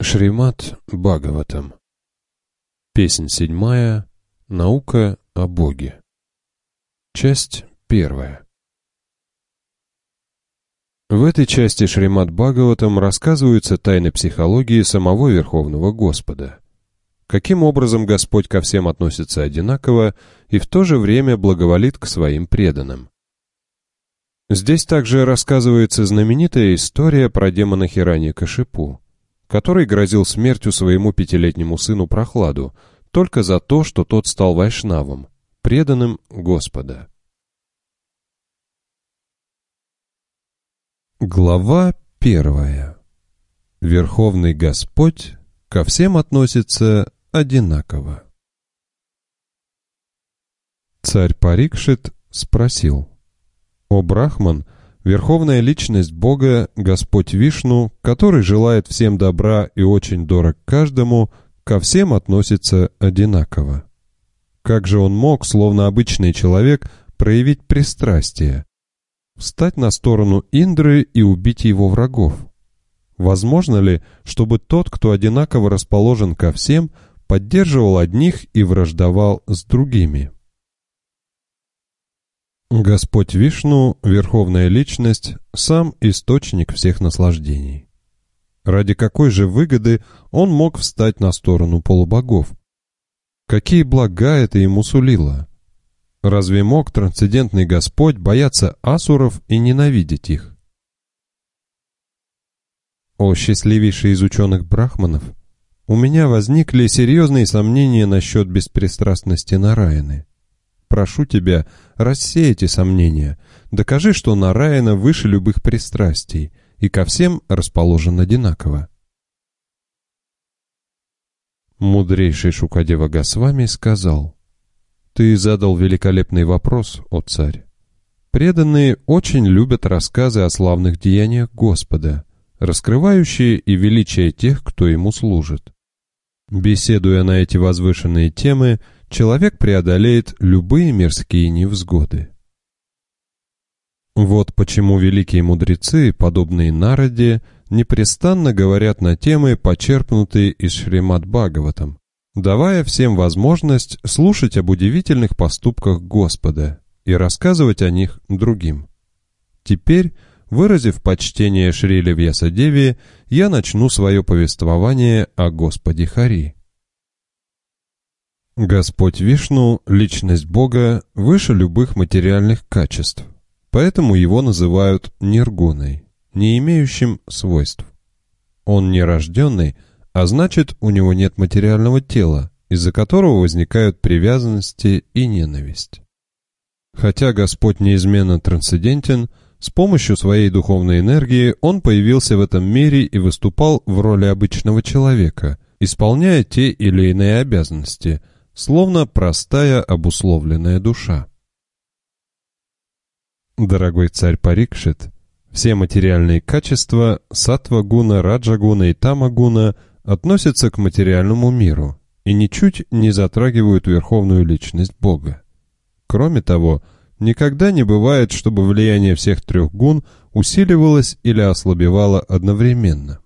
Шримад Бхагаватам. Песнь 7. Наука о Боге. Часть 1. В этой части Шримад Бхагаватам рассказываются тайны психологии самого Верховного Господа. Каким образом Господь ко всем относится одинаково и в то же время благоволит к своим преданным. Здесь также рассказывается знаменитая история про демона Хираньякашипу, который грозил смертью своему 5-летнему сыну Прохладу только за то, что тот стал вайшнавом, преданным Господа. Глава 1. Верховный Господь ко всем относится одинаково. Царь Парикшит спросил: «О Брахман, Верховная Личность Бога, Господь Вишну, который желает всем добра и очень дорог каждому, ко всем относится одинаково. Как же он мог, словно обычный человек, проявить пристрастие, встать на сторону Индры и убить его врагов? Возможно ли, чтобы тот, кто одинаково расположен ко всем, поддерживал одних и враждовал с другими?» Господь Вишну, Верховная Личность, сам источник всех наслаждений. Ради какой же выгоды он мог встать на сторону полубогов? Какие блага это ему сулило? Разве мог трансцендентный Господь бояться асуров и ненавидеть их? О счастливейший из ученых брахманов, у меня возникли серьезные сомнения насчет беспристрастности Нараяны. Прошу тебя, рассей эти сомнения, докажи, что Нараяна выше любых пристрастий и ко всем расположен одинаково. Мудрейший Шукадева Госвами сказал: «Ты задал великолепный вопрос, о царь. Преданные очень любят рассказы о славных деяниях Господа, раскрывающие и величие тех, кто ему служит. Беседуя на эти возвышенные темы, человек преодолеет любые мирские невзгоды. Вот почему великие мудрецы, подобные Нараде, непрестанно говорят на темы, почерпнутые из Шримад Бхагаватам, давая всем возможность слушать об удивительных поступках Господа и рассказывать о них другим. Теперь, выразив почтение Шриле Вьясадеве, я начну свое повествование о Господе Хари. Господь Вишну, Личность Бога, выше любых материальных качеств, поэтому его называют ниргуной, не имеющим свойств. Он нерожденный, а значит, у него нет материального тела, из-за которого возникают привязанности и ненависть. Хотя Господь неизменно трансцендентен, с помощью своей духовной энергии он появился в этом мире и выступал в роли обычного человека, исполняя те или иные обязанности, словно простая обусловленная душа. Дорогой царь Парикшит, все материальные качества саттва-гуна, раджа-гуна и тама-гуна относятся к материальному миру и ничуть не затрагивают Верховную Личность Бога. Кроме того, никогда не бывает, чтобы влияние всех трех гун усиливалось или ослабевало одновременно.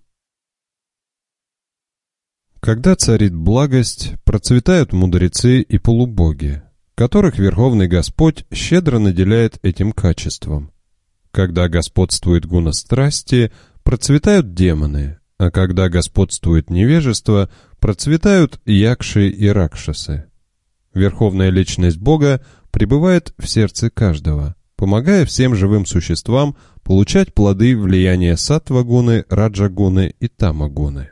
Когда царит благость, процветают мудрецы и полубоги, которых Верховный Господь щедро наделяет этим качеством. Когда господствует гуна страсти, процветают демоны, а когда господствует невежество, процветают якши и ракшасы. Верховная Личность Бога пребывает в сердце каждого, помогая всем живым существам получать плоды влияния саттва-гуны, раджа-гуны и тама-гуны.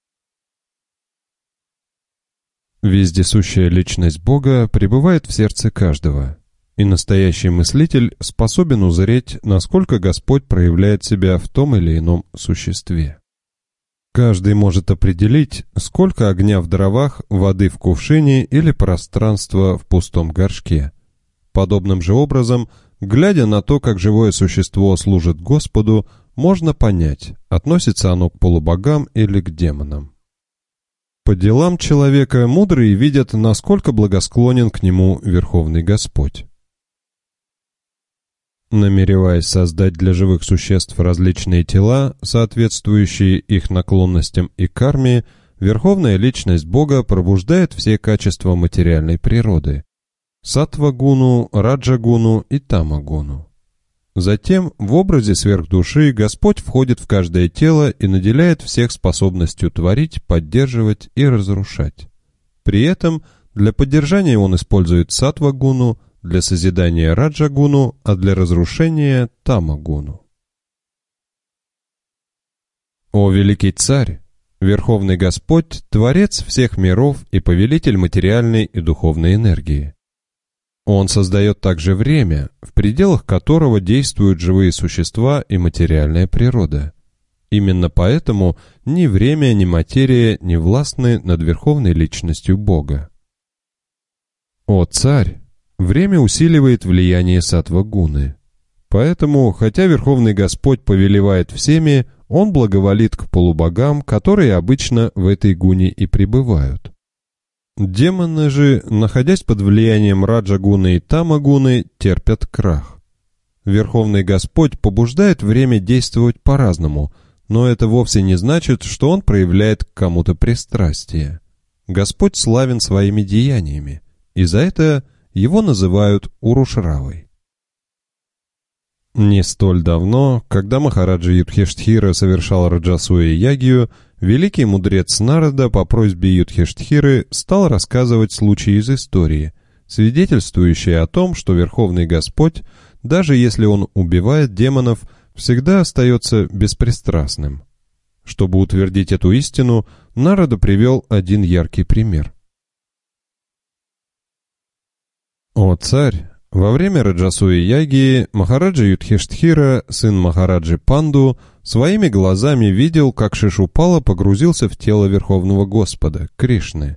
Вездесущая Личность Бога пребывает в сердце каждого, и настоящий мыслитель способен узреть, насколько Господь проявляет себя в том или ином существе. Каждый может определить, сколько огня в дровах, воды в кувшине или пространства в пустом горшке. Подобным же образом, глядя на то, как живое существо служит Господу, можно понять, относится оно к полубогам или к демонам. По делам человека мудрые видят, насколько благосклонен к нему Верховный Господь. Намереваясь создать для живых существ различные тела, соответствующие их наклонностям и карме, Верховная Личность Бога пробуждает все качества материальной природы – саттва-гуну, раджа-гуну и тама-гуну. Затем в образе сверхдуши Господь входит в каждое тело и наделяет всех способностью творить, поддерживать и разрушать. При этом для поддержания Он использует саттва-гуну, для созидания раджа-гуну, а для разрушения тама-гуну. О великий царь! Верховный Господь – Творец всех миров и повелитель материальной и духовной энергии. Он создает также время, в пределах которого действуют живые существа и материальная природа. Именно поэтому ни время, ни материя не властны над Верховной Личностью Бога. О царь! Время усиливает влияние саттва-гуны. Поэтому, хотя Верховный Господь повелевает всеми, Он благоволит к полубогам, которые обычно в этой гуне и пребывают. Демоны же, находясь под влиянием раджа-гуны и тама-гуны, терпят крах. Верховный Господь побуждает время действовать по-разному, но это вовсе не значит, что Он проявляет к кому-то пристрастие. Господь славен своими деяниями, и за это Его называют Урушравой. Не столь давно, когда Махараджа Юдхиштхира совершал раджасуя-ягью, великий мудрец Нарада по просьбе Юдхиштхиры стал рассказывать случаи из истории, свидетельствующие о том, что Верховный Господь, даже если Он убивает демонов, всегда остается беспристрастным. Чтобы утвердить эту истину, Нарада привел один яркий пример. О царь! Во время раджасуя-ягьи Махараджа Юдхиштхира, сын Махараджи Панду, своими глазами видел, как Шишупала погрузился в тело Верховного Господа, Кришны.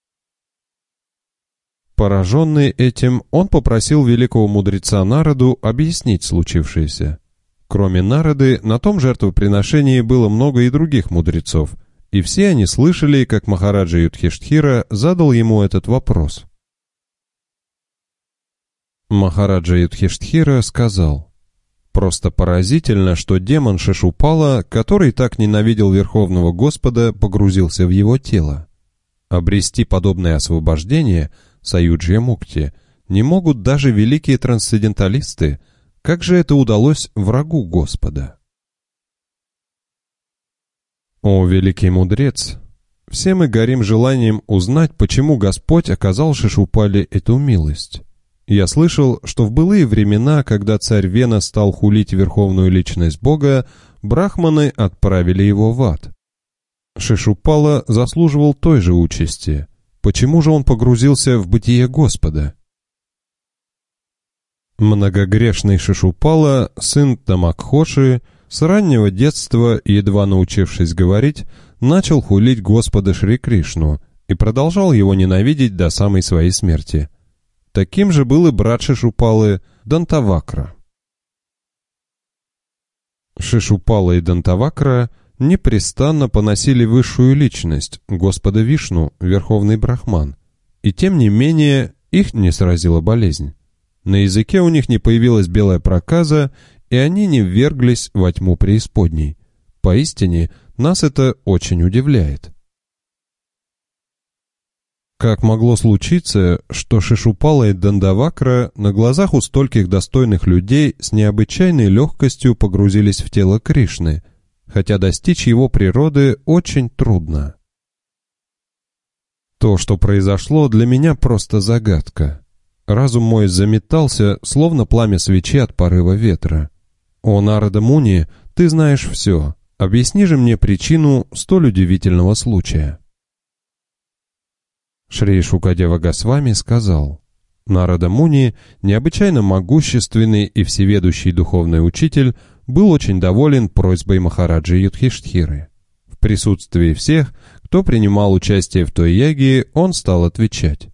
Пораженный этим, он попросил великого мудреца Нараду объяснить случившееся. Кроме Нарады, на том жертвоприношении было много и других мудрецов, и все они слышали, как Махараджа Юдхиштхира задал ему этот вопрос. Махараджа Юдхиштхира сказал: «Просто поразительно, что демон Шишупала, который так ненавидел Верховного Господа, погрузился в его тело. Обрести подобное освобождение, саюджья-мукти, не могут даже великие трансценденталисты. Как же это удалось врагу Господа?» О великий мудрец! Все мы горим желанием узнать, почему Господь оказал Шишупале эту милость. Я слышал, что в былые времена, когда царь Вена стал хулить Верховную Личность Бога, брахманы отправили его в ад. Шишупала заслуживал той же участи. Почему же он погрузился в бытие Господа? Многогрешный Шишупала, сын Тамакхоши, с раннего детства, едва научившись говорить, начал хулить Господа Шри Кришну и продолжал его ненавидеть до самой своей смерти. Таким же был и брат Шишупалы Дантавакра. Шишупала и Дантавакра непрестанно поносили высшую личность, Господа Вишну, Верховный Брахман, и тем не менее их не сразила болезнь. На языке у них не появилась белая проказа, и они не вверглись во тьму преисподней. Поистине, нас это очень удивляет. Как могло случиться, что Шишупала и Дандавакра на глазах у стольких достойных людей с необычайной легкостью погрузились в тело Кришны, хотя достичь его природы очень трудно? То, что произошло, для меня просто загадка. Разум мой заметался, словно пламя свечи от порыва ветра. О Нарада Муни, ты знаешь все. Объясни же мне причину столь удивительного случая. Шри Шукадева Госвами сказал: Нарада Муни, необычайно могущественный и всеведущий духовный учитель, был очень доволен просьбой Махараджи Юдхиштхиры. В присутствии всех, кто принимал участие в той ягье, он стал отвечать.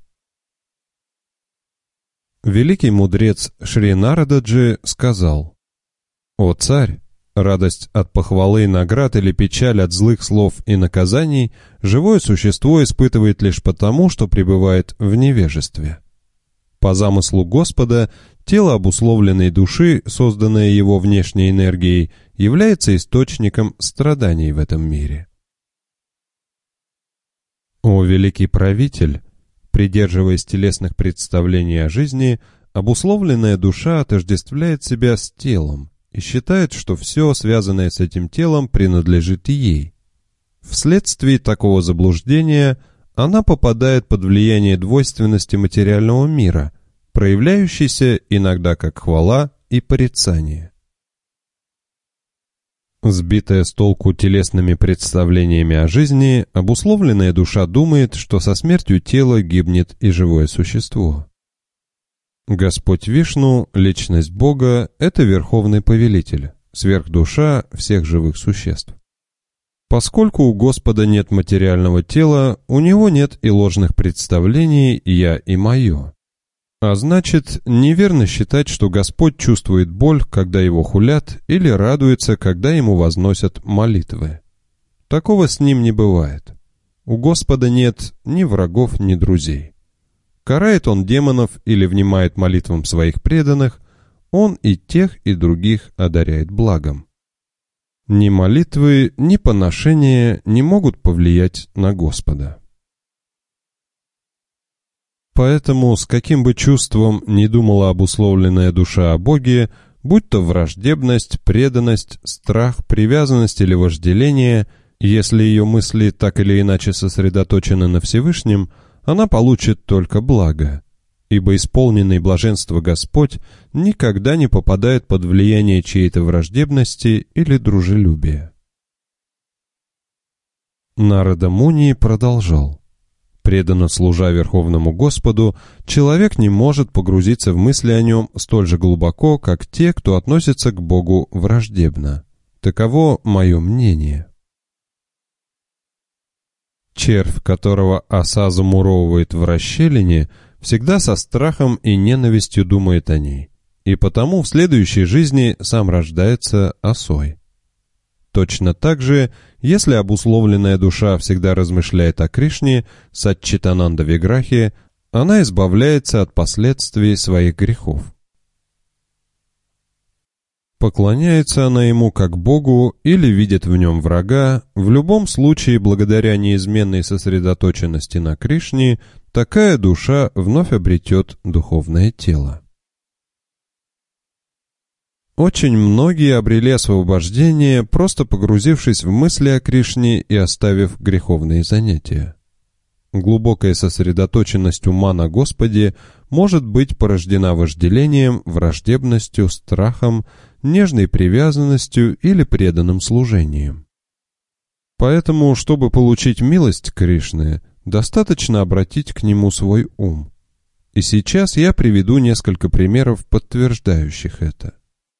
Великий мудрец Шри Нарададжи сказал: «О царь! Радость от похвалы и наград или печаль от злых слов и наказаний живое существо испытывает лишь потому, что пребывает в невежестве. По замыслу Господа, тело обусловленной души, созданное его внешней энергией, является источником страданий в этом мире. О великий правитель, придерживаясь телесных представлений о жизни, обусловленная душа отождествляет себя с телом и считает, что все, связанное с этим телом, принадлежит ей. Вследствие такого заблуждения она попадает под влияние двойственности материального мира, проявляющейся иногда как хвала и порицание. Сбитая с толку телесными представлениями о жизни, обусловленная душа думает, что со смертью тела гибнет и живое существо. Господь Вишну, личность Бога, это верховный повелитель, сверхдуша всех живых существ. Поскольку у Господа нет материального тела, у него нет и ложных представлений «я» и «моё». А значит, неверно считать, что Господь чувствует боль, когда его хулят, или радуется, когда ему возносят молитвы. Такого с ним не бывает. У Господа нет ни врагов, ни друзей. Карает он демонов или внимает молитвам своих преданных, он и тех, и других одаряет благом. Ни молитвы, ни поношения не могут повлиять на Господа. Поэтому, с каким бы чувством ни думала обусловленная душа о Боге, будь то враждебность, преданность, страх, привязанность или вожделение, если ее мысли так или иначе сосредоточены на Всевышнем, она получит только благо, ибо исполненный блаженства Господь никогда не попадает под влияние чьей-то враждебности или дружелюбия. Нарада Муни продолжал. Преданно служа Верховному Господу, человек не может погрузиться в мысли о нем столь же глубоко, как те, кто относится к Богу враждебно. Таково мое мнение. Червь, которого оса замуровывает в расщелине, всегда со страхом и ненавистью думает о ней, и потому в следующей жизни сам рождается осой. Точно так же, если обусловленная душа всегда размышляет о Кришне, Саччитананда Виграхе, она избавляется от последствий своих грехов. Поклоняется она ему как Богу или видит в нем врага, в любом случае, благодаря неизменной сосредоточенности на Кришне, такая душа вновь обретет духовное тело. Очень многие обрели освобождение, просто погрузившись в мысли о Кришне и оставив греховные занятия. Глубокая сосредоточенность ума на Господе может быть порождена вожделением, враждебностью, страхом, нежной привязанностью или преданным служением. Поэтому, чтобы получить милость Кришны, достаточно обратить к нему свой ум. И сейчас я приведу несколько примеров, подтверждающих это.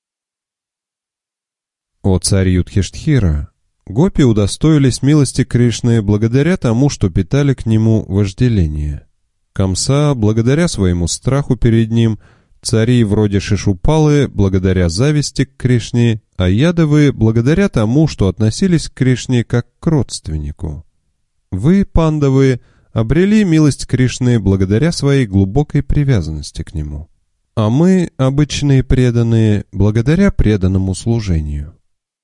О царь Юдхиштхира! Гопи удостоились милости Кришны благодаря тому, что питали к нему вожделение. Камса благодаря своему страху перед ним, цари вроде Шишупалы благодаря зависти к Кришне, а Ядавы благодаря тому, что относились к Кришне как к родственнику. Вы, Пандавы, обрели милость Кришны благодаря своей глубокой привязанности к нему, а мы, обычные преданные, благодаря преданному служению.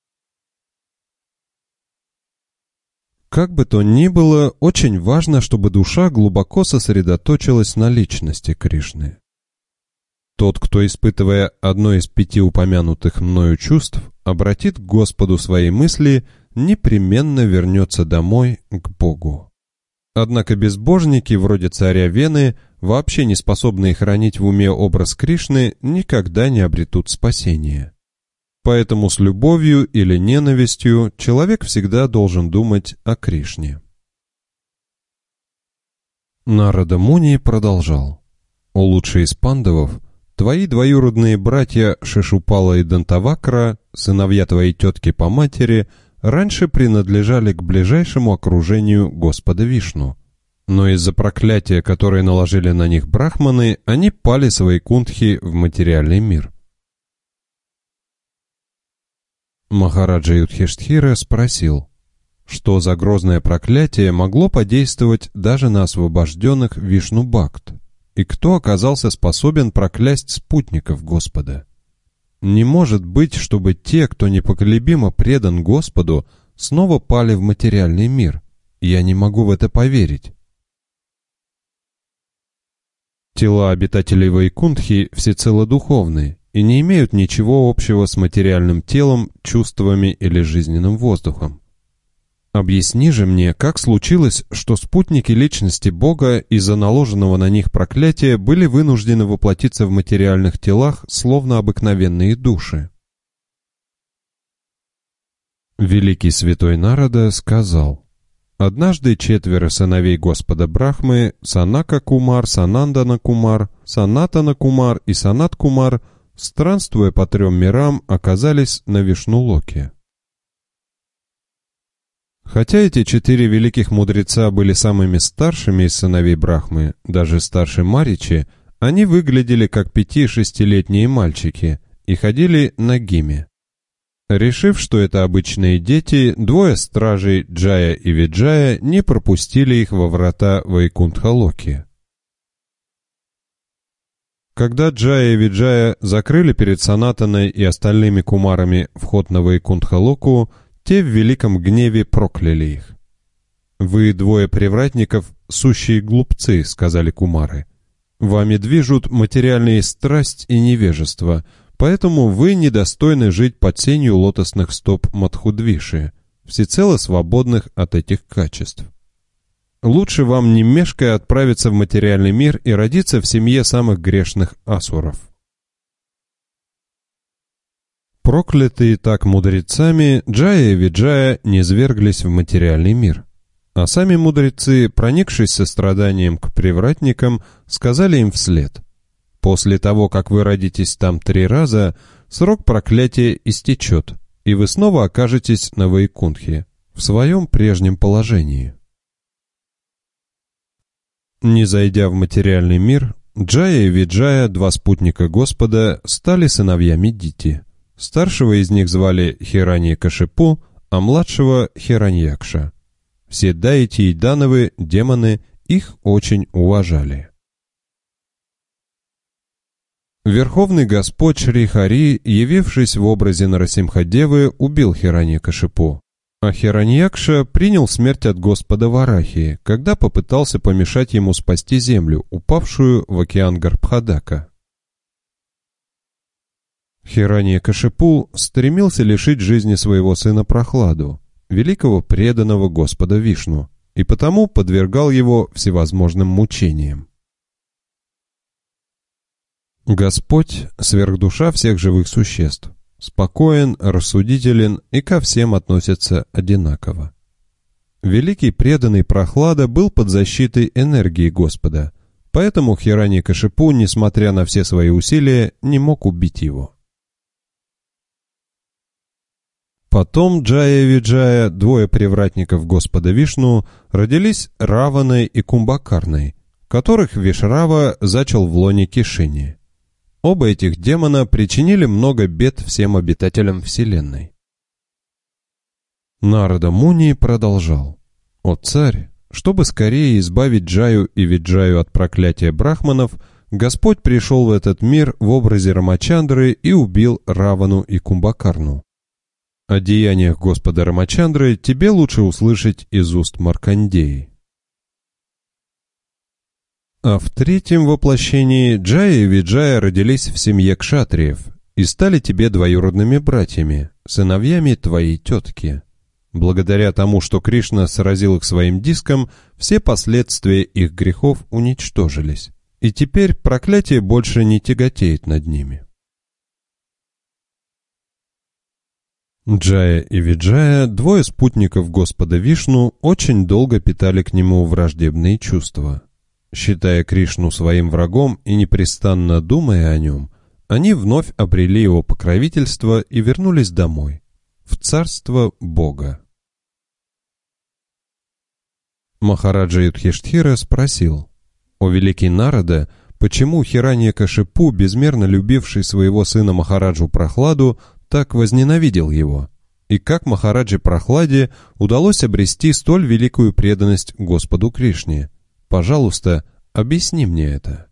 Как бы то ни было, очень важно, чтобы душа глубоко сосредоточилась на личности Кришны. Тот, кто, испытывая одно из 5 упомянутых мною чувств, обратит к Господу свои мысли, непременно вернется домой к Богу. Однако безбожники, вроде царя Вены, вообще не способные хранить в уме образ Кришны, никогда не обретут спасения. Поэтому с любовью или ненавистью человек всегда должен думать о Кришне. Нарада Муни продолжал. «О лучший из пандавов, твои двоюродные братья Шишупала и Дантавакра, сыновья твоей тетки по матери, раньше принадлежали к ближайшему окружению Господа Вишну. Но из-за проклятия, которое наложили на них брахманы, они пали с Вайкунтхи в материальный мир». Махараджа Юдхиштхира спросил, что за грозное проклятие могло подействовать даже на освобожденных Вишну-бхакт, и кто оказался способен проклясть спутников Господа? Не может быть, чтобы те, кто непоколебимо предан Господу, снова пали в материальный мир. Я не могу в это поверить. Тела обитателей Вайкунтхи всецело духовны и не имеют ничего общего с материальным телом, чувствами или жизненным воздухом. Объясни же мне, как случилось, что спутники личности Бога из-за наложенного на них проклятия были вынуждены воплотиться в материальных телах, словно обыкновенные души? Великий святой Нарада сказал: «Однажды 4 сыновей Господа Брахмы, Санака Кумар, Санандана Кумар, Санатана Кумар и Санат Кумар, странствуя по 3 мирам, оказались на Вишну-локе». Хотя эти 4 великих мудреца были самыми старшими из сыновей Брахмы, даже старше Маричи, они выглядели как 5-6-летние мальчики и ходили нагими. Решив, что это обычные дети, 2 стражей, Джая и Виджая, не пропустили их во врата Вайкунтха-локи. Когда Джая и Виджая закрыли перед Санатаной и остальными кумарами вход на Вайкунтха-локу, те в великом гневе прокляли их. «Вы 2 привратников, сущие глупцы», — сказали кумары. «Вами движут материальные страсть и невежество, поэтому вы недостойны жить под сенью лотосных стоп Мадхудвиши, всецело свободных от этих качеств. Лучше вам не мешкая отправиться в материальный мир и родиться в семье самых грешных асуров». Проклятые так мудрецами, Джая и Виджая низверглись в материальный мир. А сами мудрецы, проникшись состраданием к привратникам, сказали им вслед: «После того, как вы родитесь там 3 раза, срок проклятия истечет, и вы снова окажетесь на Вайкунтхе, в своем прежнем положении». Не зайдя в материальный мир, Джая и Виджая, 2 спутника Господа, стали сыновьями Дити. Старшего из них звали Хираньякашипу, а младшего Хираньякша. Все дайти и дановы, демоны, их очень уважали. Верховный Господь Шри Хари, явившись в образе Нарасимха-девы, убил Хираньякашипу, а Хираньякша принял смерть от Господа Варахи, когда попытался помешать ему спасти землю, упавшую в океан Гарбхадака. Хираньякашипу стремился лишить жизни своего сына Прохладу, великого преданного Господа Вишну, и потому подвергал его всевозможным мучениям. Господь — сверхдуша всех живых существ, спокоен, рассудителен и ко всем относится одинаково. Великий преданный Прохлада был под защитой энергии Господа, поэтому Хираньякашипу, несмотря на все свои усилия, не мог убить его. Потом Джая и Виджая, 2 привратников Господа Вишну, родились Раваной и Кумбакарной, которых Вишрава зачал в лоне Кишини. Оба этих демона причинили много бед всем обитателям Вселенной. Нарада Муни продолжал: «О царь, чтобы скорее избавить Джаю и Виджаю от проклятия брахманов, Господь пришел в этот мир в образе Рамачандры и убил Равану и Кумбакарну. О деяниях Господа Рамачандры тебе лучше услышать из уст Маркандеи». А в 3-м воплощении Джая и Виджая родились в семье кшатриев и стали тебе двоюродными братьями, сыновьями твоей тетки. Благодаря тому, что Кришна сразил их своим диском, все последствия их грехов уничтожились, и теперь проклятие больше не тяготеет над ними. Джая и Виджая, 2 спутников Господа Вишну, очень долго питали к нему враждебные чувства. Считая Кришну своим врагом и непрестанно думая о нем, они вновь обрели его покровительство и вернулись домой, в царство Бога. Махараджа Юдхиштхира спросил: «О великий Нарада, почему Хираньякашипу, безмерно любивший своего сына Махараджу Прохладу, так возненавидел его? И как Махараджи Прохладе удалось обрести столь великую преданность Господу Кришне? Пожалуйста, объясни мне это».